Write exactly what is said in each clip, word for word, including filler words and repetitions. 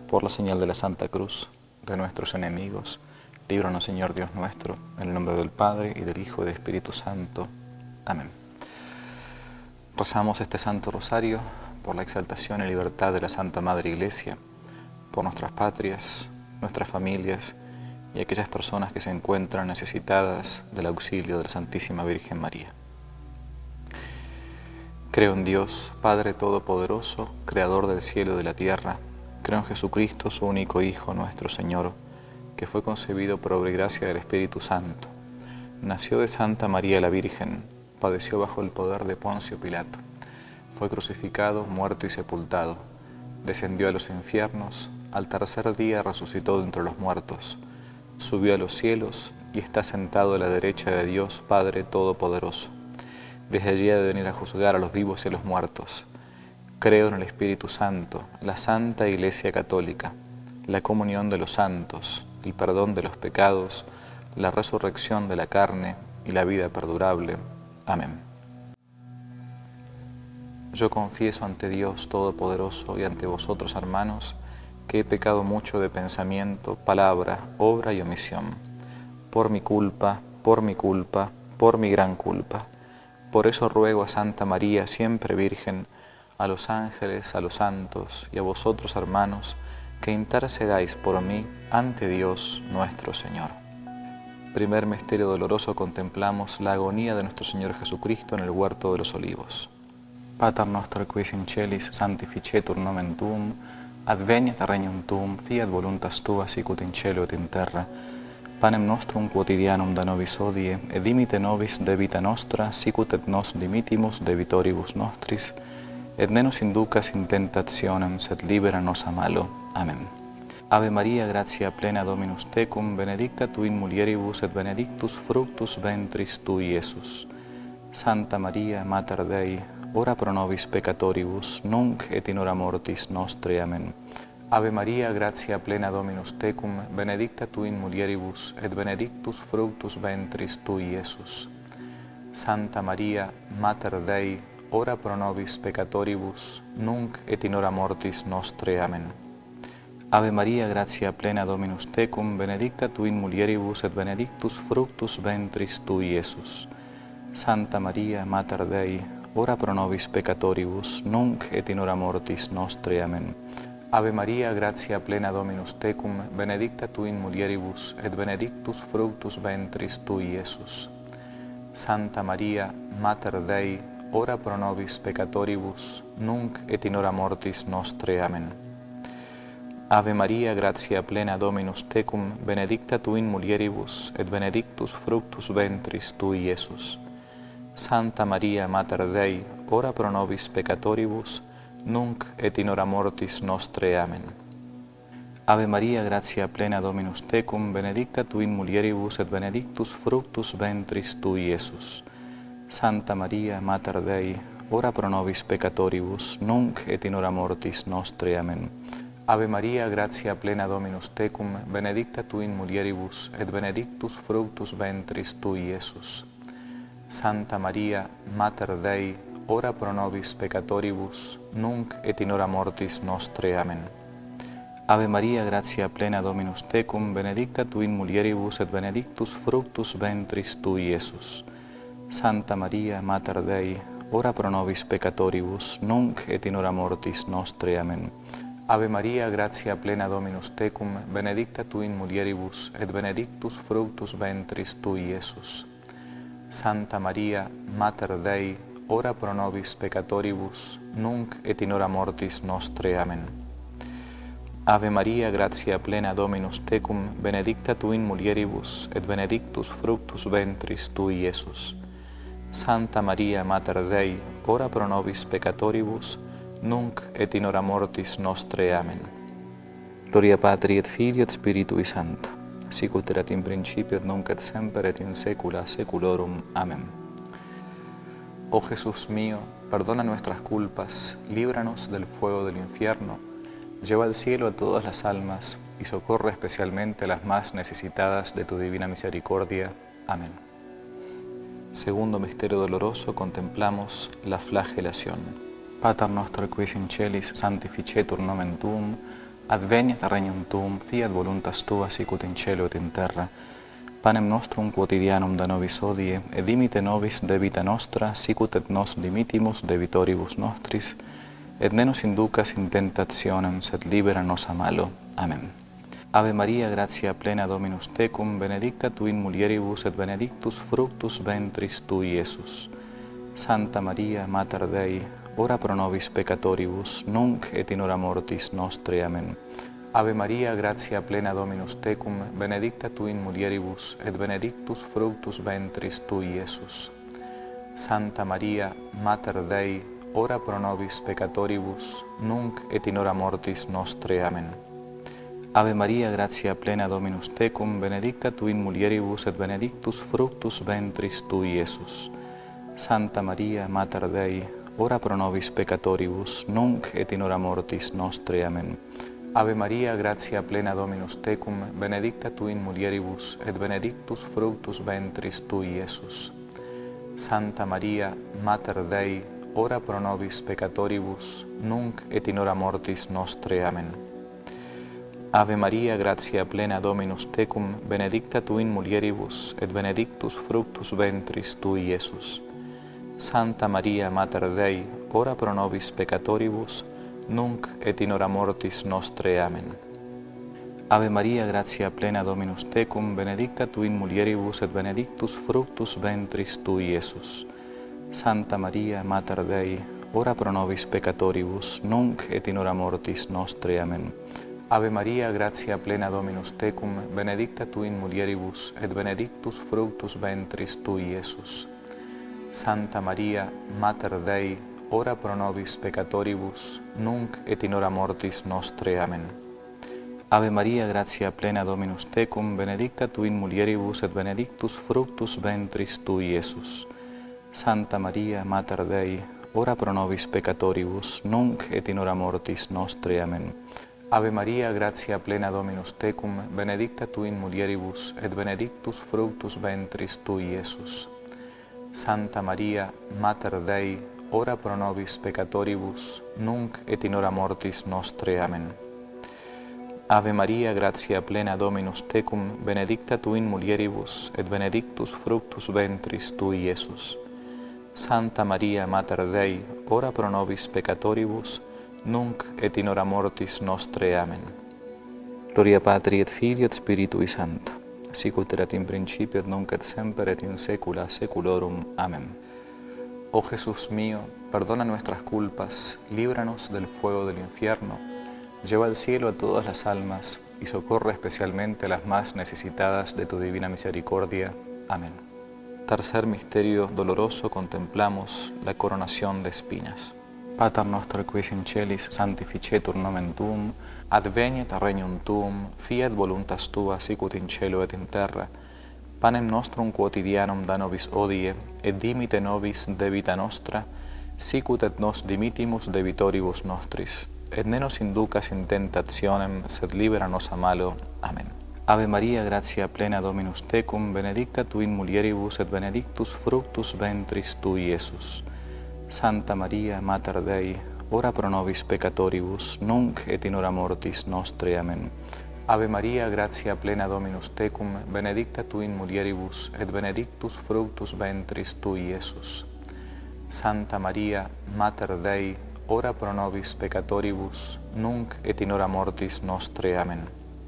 por la señal de la Santa Cruz de nuestros enemigos, líbranos, Señor Dios nuestro, en el nombre del Padre, y del Hijo, y del Espíritu Santo. Amén. Rezamos este Santo Rosario por la exaltación y libertad de la Santa Madre Iglesia, por nuestras patrias, nuestras familias y aquellas personas que se encuentran necesitadas del auxilio de la Santísima Virgen María. Creo en Dios, Padre Todopoderoso, Creador del cielo y de la tierra. Creo en Jesucristo, su único Hijo, nuestro Señor, que fue concebido por obra y gracia del Espíritu Santo. Nació de Santa María la Virgen, padeció bajo el poder de Poncio Pilato. Fue crucificado, muerto y sepultado. Descendió a los infiernos, al tercer día resucitó de entre los muertos. Subió a los cielos y está sentado a la derecha de Dios, Padre Todopoderoso. Desde allí ha de venir a juzgar a los vivos y a los muertos. Creo en el Espíritu Santo, la Santa Iglesia Católica, la comunión de los santos, el perdón de los pecados, la resurrección de la carne y la vida perdurable. Amén. Yo confieso ante Dios Todopoderoso y ante vosotros, hermanos, que he pecado mucho de pensamiento, palabra, obra y omisión, por mi culpa, por mi culpa, por mi gran culpa. Por eso ruego a Santa María, siempre Virgen, a los ángeles, a los santos y a vosotros, hermanos, que intercedáis por mí ante Dios nuestro Señor. Primer misterio doloroso, contemplamos la agonía de nuestro Señor Jesucristo en el huerto de los olivos. Pater noster quis in celis sanctificetur nomen tuum, adveniat regnum tuum, fiat voluntas tua sicut in cielo et in terra. Panem nostrum quotidianum da nobis hodie, et dimite nobis debita nostra, sicut et nos dimitimus debitoribus nostris, et ne nos inducas in tentationem, sed libera nos a malo. Amén. Ave Maria, gratia plena Dominus tecum, benedicta tu in mulieribus, et benedictus fructus ventris tui, Iesus. Santa Maria, Mater Dei, ora pro nobis peccatoribus, nunc et in hora mortis nostre. Amén. Ave Maria, gratia plena Dominus tecum, benedicta tu in mulieribus, et benedictus fructus ventris tui, Iesus. Santa Maria, Mater Dei, ora pro nobis peccatoribus, nunc et in hora mortis nostre. Amén. Ave Maria, gratia plena Dominus tecum, benedicta tu in mulieribus, et benedictus fructus ventris tui, Iesus. Santa Maria, Mater Dei, ora pro nobis peccatoribus, nunc et in hora mortis nostre. Amén. Ave Maria, gratia plena Dominus tecum, benedicta tu in mulieribus, et benedictus fructus ventris tui, Iesus. Santa Maria, Mater Dei, ora pro nobis peccatoribus, nunc et in hora mortis nostre. Amén. Ave Maria, gratia plena Dominus tecum, benedicta tu in mulieribus, et benedictus fructus ventris tui, Iesus. Santa Maria, Mater Dei, ora pro nobis peccatoribus, nunc et in hora mortis nostre. Amén. Ave Maria, gratia plena Dominus tecum, benedicta tu in mulieribus, et benedictus fructus ventris tui, Iesus. Santa Maria, Mater Dei, ora pro nobis peccatoribus, nunc et in hora mortis nostre. Amén. Ave Maria, gratia plena Dominus tecum, benedicta tu in mulieribus, et benedictus fructus ventris tui, Iesus. Santa Maria, Mater Dei, ora pro nobis peccatoribus, nunc et in hora mortis nostre. Amén. Ave Maria, gratia plena Dominus tecum, benedicta tu in mulieribus, et benedictus fructus ventris tui, Iesus. Santa Maria, Mater Dei, ora pro nobis peccatoribus, nunc et in hora mortis nostre. Amén. Ave Maria, gratia plena Dominus tecum, benedicta tu in mulieribus, et benedictus fructus ventris tui, Iesus. Santa Maria, Mater Dei, ora pro nobis peccatoribus, nunc et in hora mortis nostre. Amén. Ave Maria, gratia plena Dominus tecum, benedicta tu in mulieribus, et benedictus fructus ventris tui, Iesus. Santa Maria, Mater Dei, ora pro nobis peccatoribus, nunc et in hora mortis nostre. Amén. Gloria Patri et Filii et Spiritui Sancto, sicut erat in principio et nunc et semper et in saecula saeculorum. Amén. Oh Jesús mío, perdona nuestras culpas, líbranos del fuego del infierno, lleva al cielo a todas las almas y socorre especialmente a las más necesitadas de tu divina misericordia. Amén. Segundo misterio doloroso, contemplamos la flagelación. Pater noster quis in celis sanctificetur nomen tuum, Adveniat regnum tuum, fiat voluntas tua sicut in cielo et in terra. Panem nostrum quotidianum da nobis hodie, et dimite nobis debita nostra, sicut et nos dimitimus debitoribus nostris, et ne nos inducas in tentationem, sed libera nos a malo. Amen. Ave Maria, gratia plena Dominus tecum, benedicta tu in mulieribus et benedictus fructus ventris tui, Iesus. Santa Maria, Mater Dei, ora pro nobis peccatoribus, nunc et in hora mortis nostre. Amen. Ave Maria, gratia plena Dominus tecum, benedicta tu in mulieribus, et benedictus fructus ventris tui, Iesus. Santa Maria, Mater Dei, ora pro nobis peccatoribus, nunc et in hora mortis nostre. Amen. Ave Maria, gratia plena Dominus tecum, benedicta tu in mulieribus, et benedictus fructus ventris tui, Iesus. Santa Maria, Mater Dei, ora pro nobis peccatoribus, nunc et in hora mortis nostre. Amen. Ave Maria, gratia plena Dominus tecum, benedicta tu in mulieribus, et benedictus fructus ventris tui, Iesus. Santa Maria, Mater Dei, ora pro nobis peccatoribus, nunc et in hora mortis nostre. Amen. Ave Maria, gratia plena Dominus tecum, benedicta tu in mulieribus, et benedictus fructus ventris tui, Iesus. Santa Maria, Mater Dei, ora pro nobis peccatoribus, nunc et in hora mortis nostre. Amen. Ave Maria, gratia plena Dominus tecum, benedicta tu in mulieribus, et benedictus fructus ventris tui, Iesus. Santa Maria, Mater Dei, ora pro nobis peccatoribus, nunc et in hora mortis nostre. Amen. Ave Maria, gratia plena Dominus tecum, benedicta tu in mulieribus, et benedictus fructus ventris tui, Iesus. Santa Maria, Mater Dei, ora pro nobis peccatoribus, nunc et in hora mortis nostre. Amen. Ave Maria, gratia plena Dominus tecum, benedicta tu in mulieribus, et benedictus fructus ventris tui, Iesus. Santa Maria, Mater Dei, ora pro nobis peccatoribus, nunc et in hora mortis nostre. Amen. Ave Maria, gratia plena Dominus tecum, benedicta tu in mulieribus, et benedictus fructus ventris tui, Iesus. Santa Maria, Mater Dei, ora pro nobis peccatoribus, nunc et in hora mortis nostre. Amen. Ave Maria, gratia plena Dominus tecum, benedicta tu in mulieribus, et benedictus fructus ventris tui, Iesus. Santa Maria, Mater Dei, ora pro nobis peccatoribus, nunc et in hora mortis nostre. Amen. Gloria Patri et Filii et Spiritui Sancto, sicut erat in principio et nunc et semper et in saecula saeculorum. Amén. Oh Jesús mío, perdona nuestras culpas, líbranos del fuego del infierno, lleva al cielo a todas las almas y socorre especialmente a las más necesitadas de tu divina misericordia. Amén. Tercer misterio doloroso, contemplamos la coronación de espinas. Pater noster quis in celis sanctificetur nomen tuum, adveniat regnum tuum, fiat voluntas tua sicut in cielo et in terra. Panem nostrum quotidianum da nobis hodie, et dimite nobis debita nostra, sicut et nos dimitimus debitoribus nostris. Et ne nos inducas in tentationem, sed libera nos a malo. Amen. Ave Maria, gratia plena Dominus tecum, benedicta tu in mulieribus, et benedictus fructus ventris tui, Iesus. Santa Maria, Mater Dei, ora pro nobis peccatoribus, nunc et in hora mortis nostre. Amen. Ave Maria, gratia plena Dominus tecum, benedicta tu in mulieribus, et benedictus fructus ventris tui, Iesus. Santa Maria, Mater Dei, ora pro nobis peccatoribus, nunc et in hora mortis nostre. Amen.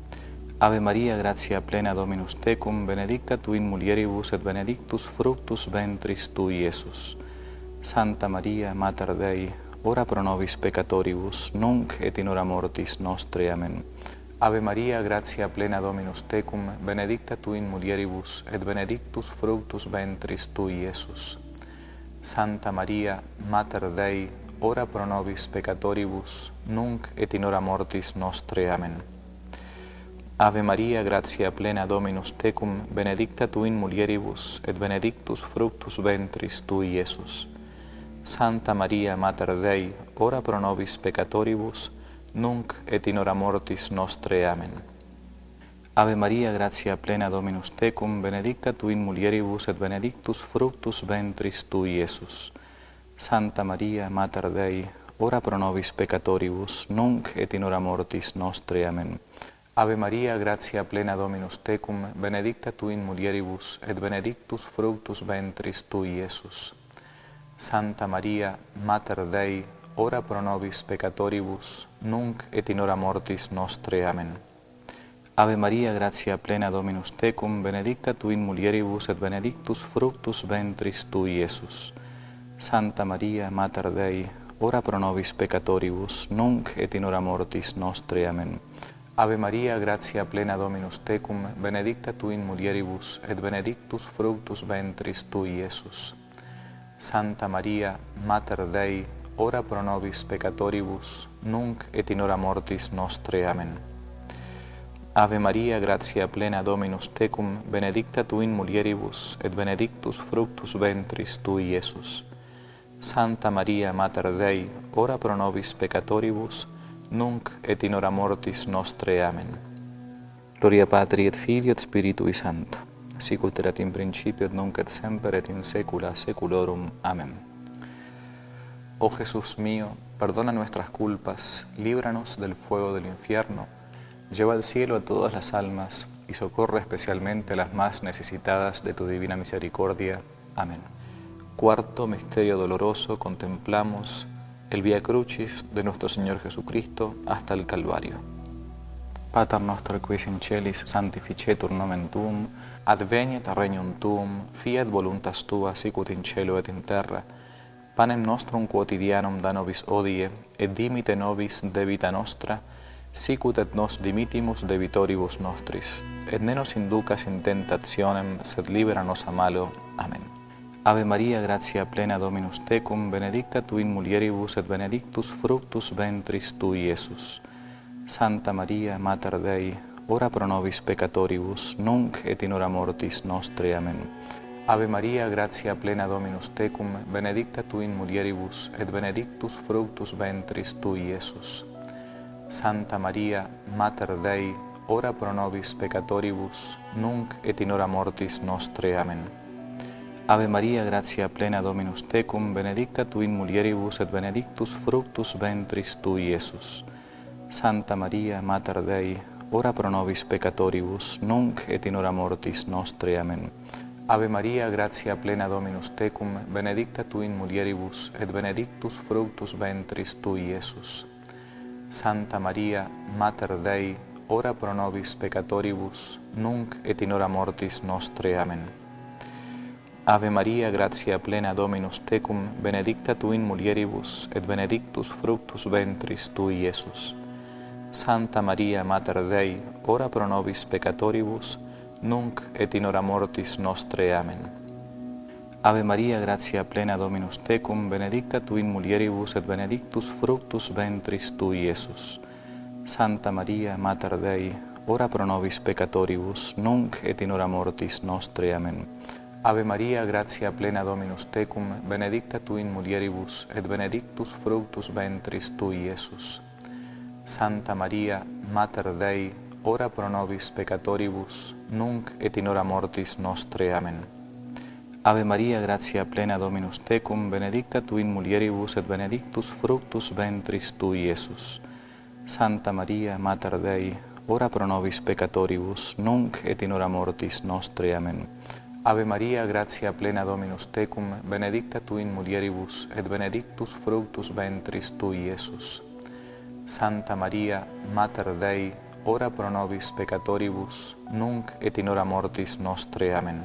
Ave Maria, gratia plena Dominus tecum, benedicta tu in mulieribus, et benedictus fructus ventris tui, Iesus. Santa Maria, Mater Dei, ora pro nobis peccatoribus, nunc et in hora mortis nostre. Amen. Ave Maria, gratia plena Dominus tecum, benedicta tu in mulieribus, et benedictus fructus ventris tui, Iesus. Santa Maria, Mater Dei, ora pro nobis peccatoribus, nunc et in hora mortis nostre. Amen. Ave Maria, gratia plena Dominus tecum, benedicta tu in mulieribus, et benedictus fructus ventris tui, Iesus. Santa Maria, Mater Dei, ora pro nobis peccatoribus, nunc et in hora mortis nostre. Amen. Ave Maria, gratia plena Dominus tecum, benedicta tu in mulieribus, et benedictus fructus ventris tui, Iesus. Santa Maria, Mater Dei, ora pro nobis peccatoribus, nunc et in hora mortis nostre. Amen. Ave Maria, gratia plena Dominus tecum, benedicta tu in mulieribus, et benedictus fructus ventris tui, Iesus. Santa Maria, Mater Dei, ora pro nobis peccatoribus, nunc et in hora mortis nostre. Amen. Ave Maria, gratia plena Dominus tecum, benedicta tu in mulieribus, et benedictus fructus ventris tui, Iesus. Santa Maria, Mater Dei, ora pro nobis peccatoribus, nunc et in hora mortis nostre. Amen. Ave Maria, gratia plena Dominus tecum, benedicta tu in mulieribus, et benedictus fructus ventris tui, Iesus. Santa Maria, Mater Dei, ora pro nobis peccatoribus, nunc et in hora mortis nostre. Amen. Ave Maria, gratia plena Dominus tecum, benedicta tu in mulieribus, et benedictus fructus ventris tui, Iesus. Santa Maria, Mater Dei, ora pro nobis peccatoribus, nunc et in hora mortis nostre. Amen. Gloria Patri et Filii et Spiritui Sancto, sic ut erat in principio et nunc et semper et in saecula saeculorum. Amén. Oh Jesús mío, perdona nuestras culpas, líbranos del fuego del infierno, lleva al cielo a todas las almas y socorre especialmente a las más necesitadas de tu divina misericordia. Amén. Cuarto misterio doloroso, contemplamos el Via Crucis de nuestro Señor Jesucristo hasta el Calvario. Pater noster quis in celis sanctificetur nomen tuum, adveniet regnum tuum, fiat voluntas tua sicut in cielo et in terra. Panem nostrum quotidianum da nobis hodie, et dimite nobis debita nostra, sicut et nos dimitimus debitoribus nostris. Et ne nos inducas in tentationem, sed libera nos a malo. Amen. Ave Maria, gratia plena Dominus tecum, benedicta tu in mulieribus, et benedictus fructus ventris tui, Iesus. Santa Maria, Mater Dei, ora pro nobis peccatoribus, nunc et in hora mortis nostre. Amen. Ave Maria, gratia plena Dominus tecum, benedicta tu in mulieribus, et benedictus fructus ventris tui, Iesus. Santa Maria, Mater Dei, ora pro nobis peccatoribus, nunc et in hora mortis nostre. Amen. Ave Maria, gratia plena Dominus tecum, benedicta tu in mulieribus, et benedictus fructus ventris tui, Iesus. Santa Maria, Mater Dei, ora pro nobis peccatoribus, nunc et in hora mortis nostre. Amen. Ave Maria, gratia plena Dominus tecum, benedicta tu in mulieribus, et benedictus fructus ventris tui, Iesus. Santa Maria, Mater Dei, ora pro nobis peccatoribus, nunc et in hora mortis nostre. Amen. Ave Maria, gratia plena Dominus tecum, benedicta tu in mulieribus, et benedictus fructus ventris tui, Iesus. Santa Maria, Mater Dei, ora pro nobis peccatoribus, nunc et in hora mortis nostre. Amen. Ave Maria, gratia plena Dominus tecum, benedicta tu in mulieribus, et benedictus fructus ventris tui, Iesus. Santa Maria, Mater Dei, ora pro nobis peccatoribus, nunc et in hora mortis nostre. Amen. Ave Maria, gratia plena Dominus tecum, benedicta tu in mulieribus, et benedictus fructus ventris tui, Iesus. Santa Maria, Mater Dei, ora pro nobis peccatoribus, nunc et in hora mortis nostre. Amen. Ave Maria, gratia plena Dominus tecum, benedicta tu in mulieribus, et benedictus fructus ventris tui, Iesus. Santa Maria, Mater Dei, ora pro nobis peccatoribus, nunc et in hora mortis nostre. Amen. Ave Maria, gratia plena Dominus tecum, benedicta tu in mulieribus, et benedictus fructus ventris tui, Iesus. Santa Maria, Mater Dei, ora pro nobis peccatoribus, nunc et in hora mortis nostre. Amen.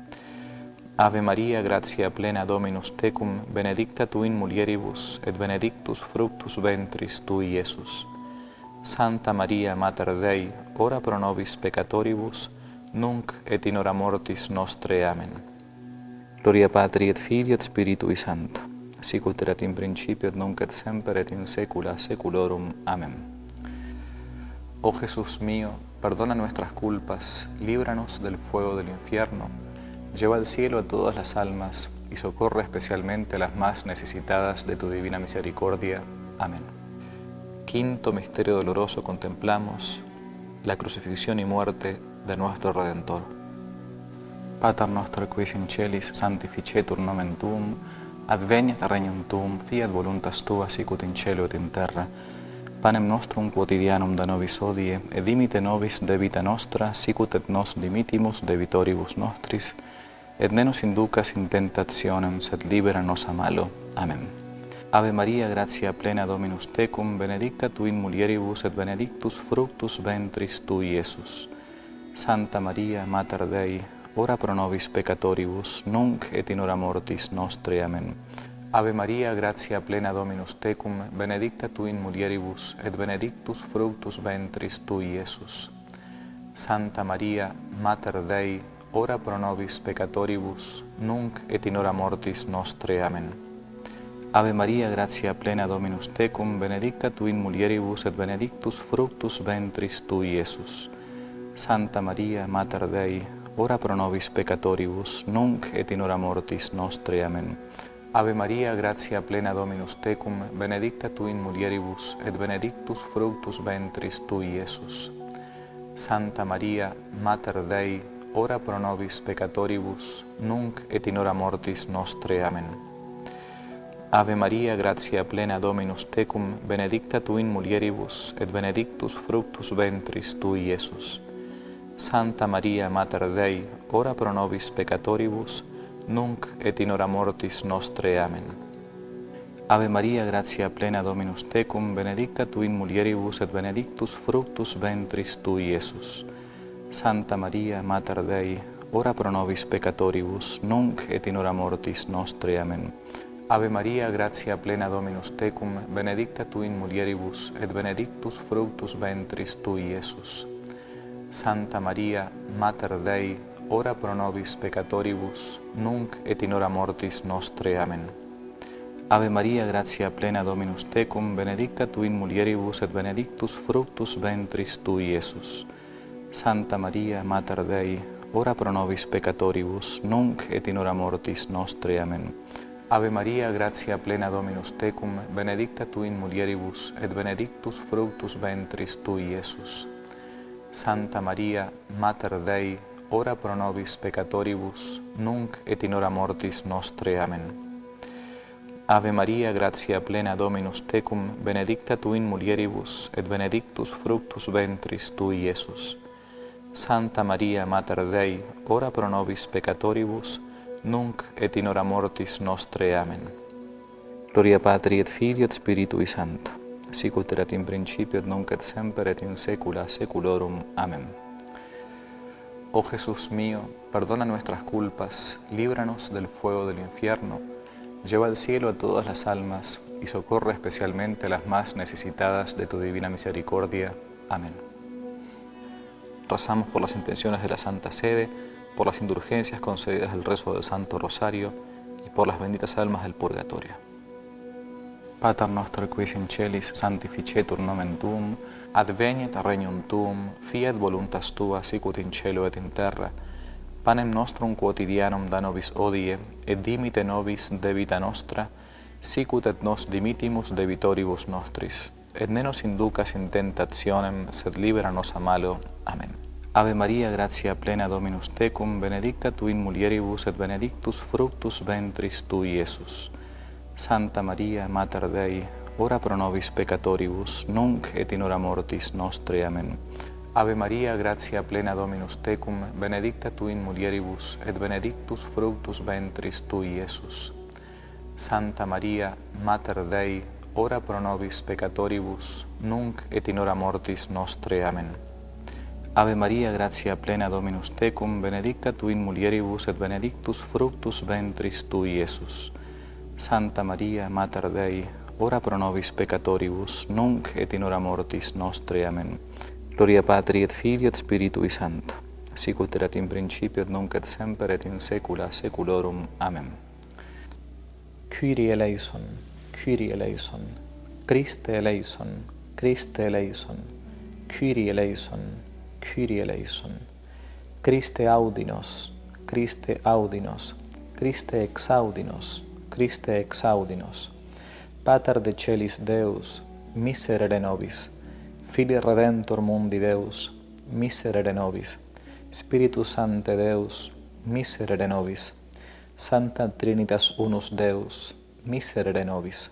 Ave Maria, gratia plena Dominus tecum, benedicta tu in mulieribus, et benedictus fructus ventris tui, Iesus. Santa Maria, Mater Dei, ora pro nobis peccatoribus, nunc et in hora mortis nostre. Amen. Gloria Patri et Filii et Spiritui Sancto, sic ut erat in principio et nunc et semper et in saecula saeculorum. Amén. Oh Jesús mío, perdona nuestras culpas, líbranos del fuego del infierno, lleva al cielo a todas las almas y socorre especialmente a las más necesitadas de tu divina misericordia. Amén. Quinto misterio doloroso, contemplamos la crucifixión y muerte de nuestro Redentor. Pater noster quis in celis sanctificetur nomen tuum, Adveniat regnum tuum, fiat voluntas tua sicut in cielo et in terra. Panem nostrum quotidianum da nobis hodie, et dimite nobis debita nostra, sicut et nos dimitimus debitoribus nostris, et ne nos inducas in tentationem, sed libera nos a malo. Amen. Ave Maria, gratia plena Dominus tecum, benedicta tu in mulieribus, et benedictus fructus ventris tui, Iesus. Santa Maria, Mater Dei, ora pro nobis peccatoribus, nunc et in hora mortis nostre. Amen. Ave Maria, gratia plena Dominus tecum, benedicta tu in mulieribus, et benedictus fructus ventris tui, Iesus. Santa Maria, Mater Dei, ora pro nobis peccatoribus, nunc et in hora mortis nostre. Amen. Ave Maria, gratia plena Dominus tecum, benedicta tu in mulieribus, et benedictus fructus ventris tui, Iesus. Santa Maria, Mater Dei, ora pro nobis peccatoribus, nunc et in hora mortis nostre. Amen. Ave Maria, gratia plena Dominus tecum, benedicta tu in mulieribus, et benedictus fructus ventris tui, Iesus. Santa Maria, Mater Dei, ora pro nobis peccatoribus, nunc et in hora mortis nostre. Amen. Ave Maria, gratia plena Dominus tecum, benedicta tu in mulieribus, et benedictus fructus ventris tui, Iesus. Santa Maria, Mater Dei, ora pro nobis peccatoribus, nunc et in hora mortis nostre. Amen. Ave Maria, gratia plena Dominus tecum, benedicta tu in mulieribus, et benedictus fructus ventris tui, Iesus. Santa Maria, Mater Dei, ora pro nobis peccatoribus, nunc et in hora mortis nostre. Amen. Ave Maria, gratia plena Dominus tecum, benedicta tu in mulieribus, et benedictus fructus ventris tui, Iesus. Santa Maria, Mater Dei, ora pro nobis peccatoribus, nunc et in hora mortis nostre. Amen. Ave Maria, gratia plena Dominus tecum, benedicta tu in mulieribus, et benedictus fructus ventris tui, Iesus. Santa Maria, Mater Dei, ora pro nobis peccatoribus, nunc et in hora mortis nostre. Amen. Ave Maria, gratia plena Dominus tecum, benedicta tu in mulieribus, et benedictus fructus ventris tui, Iesus. Santa Maria, Mater Dei, ora pro nobis peccatoribus, nunc et in hora mortis nostre. Amen. Ave Maria, gratia plena Dominus tecum, benedicta tu in mulieribus, et benedictus fructus ventris tui, Iesus. Santa Maria, Mater Dei, ora pro nobis peccatoribus, nunc et in hora mortis nostre. Amen. Gloria Patri et Filii et Spiritui Sancto, sicut erat in principio et nunc et semper et in saecula saeculorum. Amén. Oh Jesús mío, perdona nuestras culpas, líbranos del fuego del infierno, lleva al cielo a todas las almas y socorre especialmente a las más necesitadas de tu divina misericordia. Amén. Rezamos por las intenciones de la Santa Sede, por las indulgencias concedidas del rezo del Santo Rosario y por las benditas almas del purgatorio. Pater noster qui in celis sanctificetur nomen tuum, adveniat regnum tuum, fiat voluntas tua sicut in cielo et in terra. Panem nostrum quotidianum da nobis hodie, et dimite nobis debita nostra, sicut et nos dimitimus debitoribus nostris. Et ne nos inducas in tentationem, sed libera nos a malo. Amen. Ave Maria, gratia plena Dominus tecum, benedicta tu in mulieribus, et benedictus fructus ventris tui, Iesus. Santa Maria, Mater Dei, ora pro nobis peccatoribus, nunc et in hora mortis nostre. Amen. Ave Maria, gratia plena Dominus tecum, benedicta tu in mulieribus, et benedictus fructus ventris tui, Iesus. Santa Maria, Mater Dei, ora pro nobis peccatoribus, nunc et in hora mortis nostre. Amen. Ave Maria, gratia plena Dominus tecum, benedicta tu in mulieribus, et benedictus fructus ventris tui, Iesus. Santa Maria, Mater Dei, ora pro nobis peccatoribus, nunc et in hora mortis nostre. Amen. Gloria Patri et Filii et Spiritui Sancto, sicut erat in principio et nunc et semper et in saecula saeculorum. Amen. Kyrie eleison, Kyrie eleison, Christe eleison, Christe eleison, Kyrie eleison, Kyrie eleison, Christe audinos, Christe audinos, Christe exaudinos, Christe exaudinos. Pater de celis Deus, miserere nobis. Filii Redentor mundi Deus, miserere nobis. Spiritus Sancte Deus, miserere nobis. Sancta Trinitas unus Deus, miserere nobis.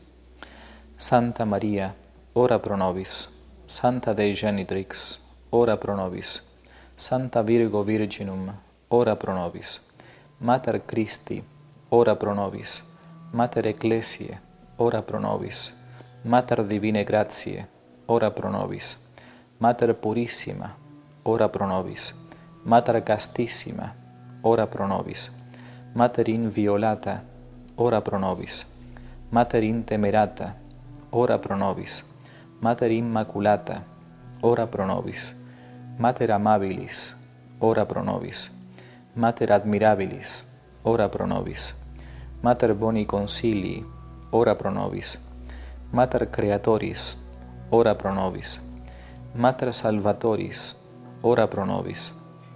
Santa Maria, ora pro nobis. Santa Dei Genitrix, ora pro nobis. Santa Virgo Virginum, ora pro nobis. Mater Christi, ora pro nobis. Mater Ecclesiae, ora pro nobis. Mater Divinae Gratiae, ora pro nobis. Mater Purissima, ora pro nobis. Mater Castissima, ora pro nobis. Mater Inviolata, ora pro nobis. Mater Intemerata, ora pro nobis. Mater Immaculata, ora pro nobis. Mater Amabilis, ora pro nobis. Mater Admirabilis, ora pro nobis. Mater Boni Consilii, ora pro nobis. Mater Creatoris, ora pro nobis. Mater Salvatoris, ora pro nobis.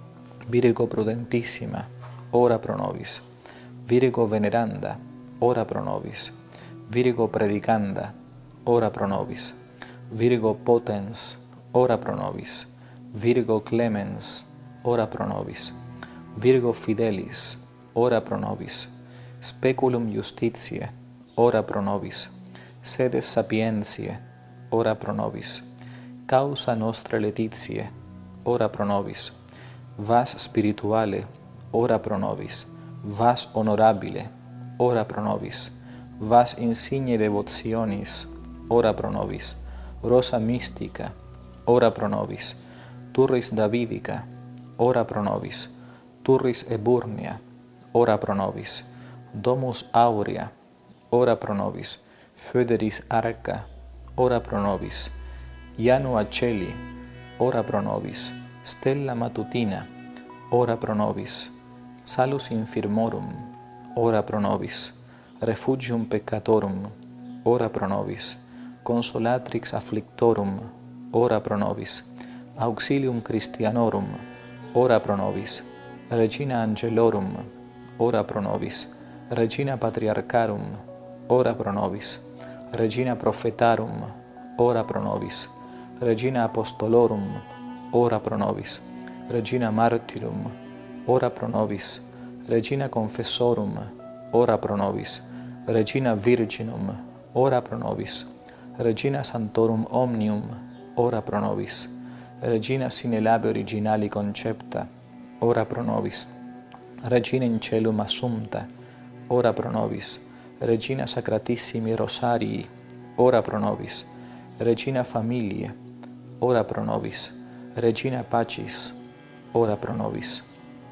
Virgo Prudentissima, ora pro nobis. Virgo Veneranda, ora pro nobis. Virgo Predicanda, ora pro nobis. Virgo Potens, ora pro nobis. Virgo Clemens, ora pro nobis. Virgo Fidelis, ora pro nobis. Speculum Justitiae, ora pro nobis. Sedes Sapientiae, ora pro nobis. Causa Nostra Laetitiae, ora pro nobis. Vas Spirituale, ora pro nobis. Vas Honorabile, ora pro nobis. Vas Insigne Devotionis, ora pro nobis. Rosa Mystica, ora pro nobis. Turris Davidica, ora pro nobis. Turris Eburnia, ora pro nobis. Domus Aurea, ora pro nobis. Foederis Arca, ora pro nobis. Janua Celi, ora pro nobis. Stella Matutina, ora pro nobis. Salus Infirmorum, ora pro nobis. Refugium Peccatorum, ora pro nobis. Consolatrix Afflictorum, ora pro nobis. Auxilium Christianorum, ora pro nobis. Regina Angelorum, ora pro nobis. Regina Patriarcharum, ora pro nobis. Regina Prophetarum, ora pro nobis. Regina Apostolorum, ora pro nobis. Regina Martyrum, ora pro nobis. Regina Confessorum, ora pro nobis. Regina Virginum, ora pro nobis. Regina Sanctorum Omnium, ora pro nobis. Regina sine labe originali concepta, ora pro nobis. Regina in celum assumpta, ora pro nobis. Regina Sacratissimi Rosarii, ora pro nobis. Regina Familiae, ora pro nobis. Regina Pacis, ora pro nobis.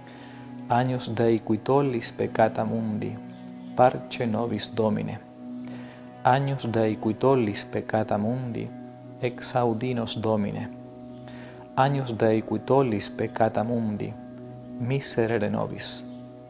Agnus Dei qui tollis peccata mundi, parce nobis Domine. Agnus Dei qui tollis peccata mundi, exaudinos Domine. Agnus Dei qui tollis peccata mundi, miserere nobis.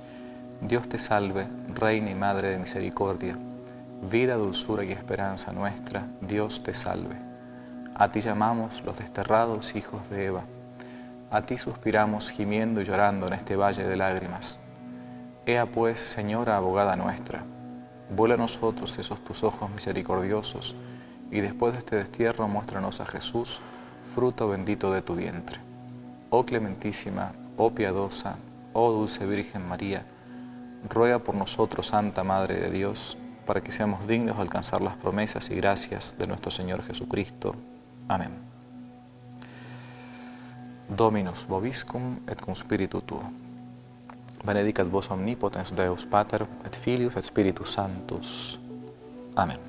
Dios te salve, Reina y Madre de Misericordia, vida, dulzura y esperanza nuestra, Dios te salve. A ti llamamos los desterrados hijos de Eva, a ti suspiramos gimiendo y llorando en este valle de lágrimas. Ea pues, Señora abogada nuestra, vuela a nosotros esos tus ojos misericordiosos, y después de este destierro muéstranos a Jesús, fruto bendito de tu vientre. Oh clementísima, oh piadosa, oh dulce Virgen María, ruega por nosotros, Santa Madre de Dios, para que seamos dignos de alcanzar las promesas y gracias de nuestro Señor Jesucristo. Amén. Dominus vobiscum et cum spiritu tuo. Benedicat vos omnipotens Deus Pater et Filius et Spiritus Sanctus. Amén.